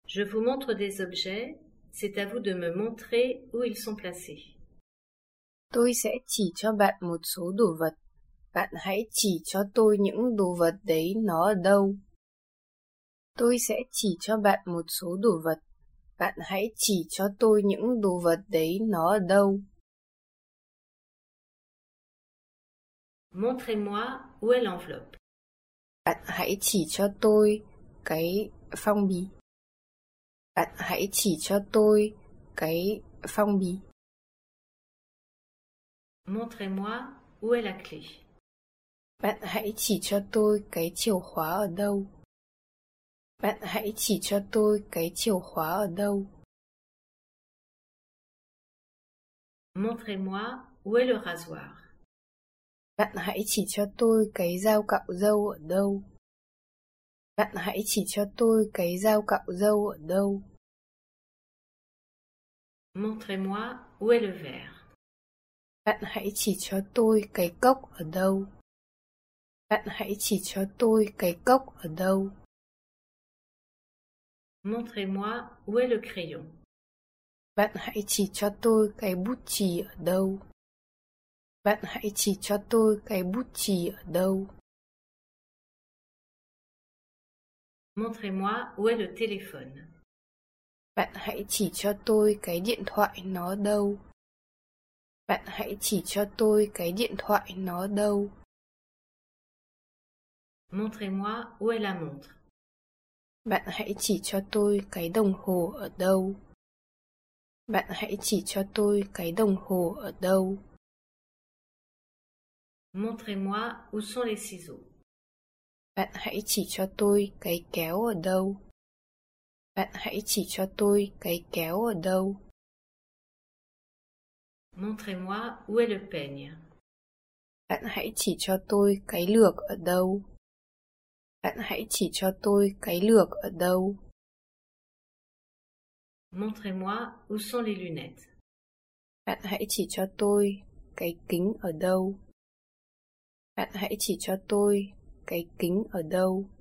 Je vous montre des objets, c'est à vous de me montrer où ils sont placés. Tôi sẽ chỉ cho bạn một số đồ vật. Bạn hãy chỉ cho tôi những đồ vật đấy nó ở đâu. Tôi sẽ chỉ cho bạn một số đồ vật. Bạn hãy chỉ cho tôi những đồ vật đấy nó ở đâu. Montrez-moi où est l'enveloppe. Bạn hãy chỉ cho tôi cái phong bì. Bạn hãy chỉ cho tôi cái phong bì. Montrez-moi où est la clé. Bạn hãy chỉ cho tôi cái chìa khóa ở đâu. Bạn hãy chỉ cho tôi cái chìa khóa ở đâu. Montrez-moi où est le rasoir. Bạn hãy chỉ cho tôi cái dao cạo râu ở đâu. Bạn hãy chỉ cho tôi cái dao cạo râu ở đâu. Montrez-moi où est le verre. Bạn hãy chỉ cho tôi cái cốc ở đâu. Bạn hãy chỉ cho tôi cái cốc ở đâu. Montrez-moi où est le crayon. Bạn hãy chỉ cho tôi cái bút chì ở đâu. Bạn hãy chỉ cho tôi cái bút chì ở đâu. Montrez-moi où est le téléphone. Bạn hãy chỉ cho tôi cái điện thoại nó đâu. Bạn hãy chỉ cho tôi cái điện thoại nó đâu. Montrez-moi où est la montre. Bạn hãy chỉ cho tôi cái đồng hồ ở đâu. Bạn hãy chỉ cho tôi cái đồng hồ ở đâu. Montrez-moi où sont les ciseaux. Bạn hãy chỉ cho tôi cái kéo ở đâu. Bạn hãy chỉ cho tôi cái kéo ở đâu. Montrez-moi où est le peigne. Bạn hãy chỉ cho tôi cái lược ở đâu. Bạn hãy chỉ cho tôi cái lược ở đâu. Montrez-moi où sont les lunettes. Bạn hãy chỉ cho tôi cái kính ở đâu. Bạn hãy chỉ cho tôi cái kính ở đâu.